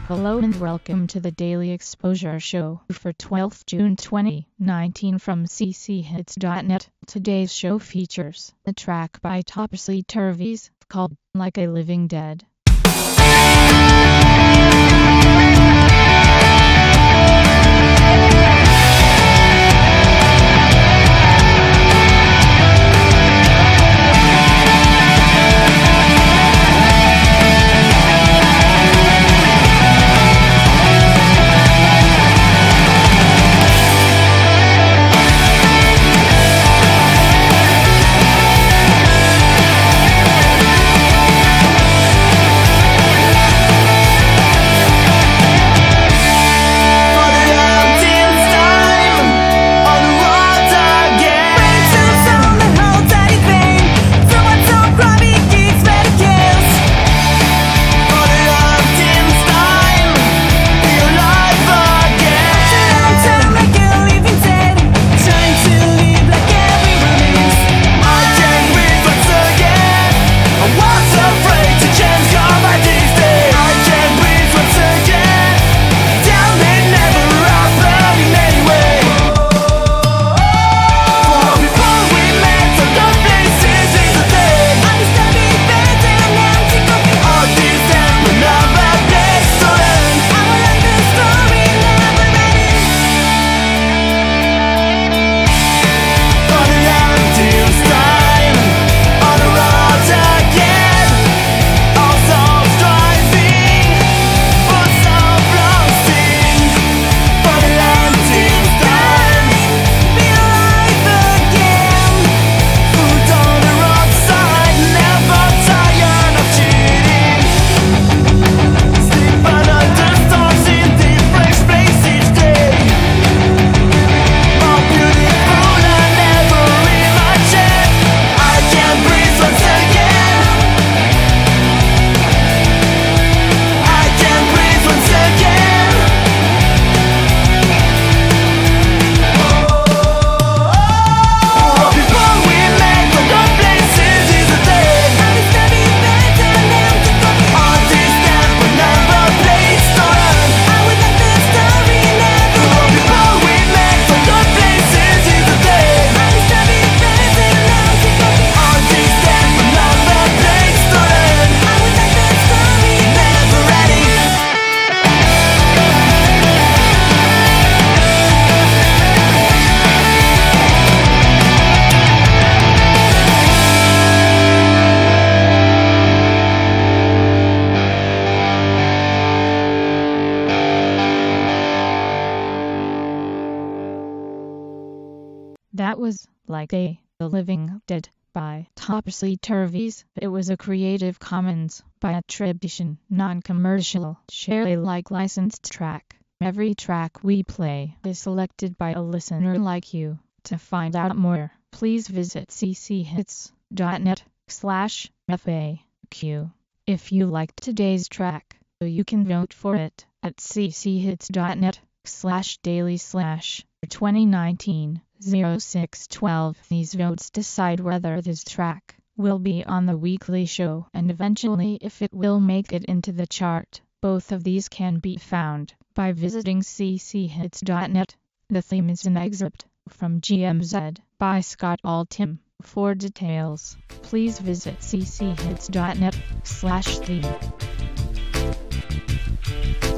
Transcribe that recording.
Hello and welcome to the Daily Exposure Show for 12th June 2019 from cchits.net. Today's show features a track by Topsy Turvies called Like a Living Dead. That was Like a Living Dead by Topsy Turvies. It was a Creative Commons by attribution, non-commercial, share Alike licensed track. Every track we play is selected by a listener like you. To find out more, please visit cchits.net/FAQ. If you liked today's track, you can vote for it at cchits.net/daily/2019. 0612. These votes decide whether this track will be on the weekly show and eventually if it will make it into the chart. Both of these can be found by visiting cchits.net. The theme is an excerpt from GMZ by Scott Altham. For details, please visit cchits.net/theme.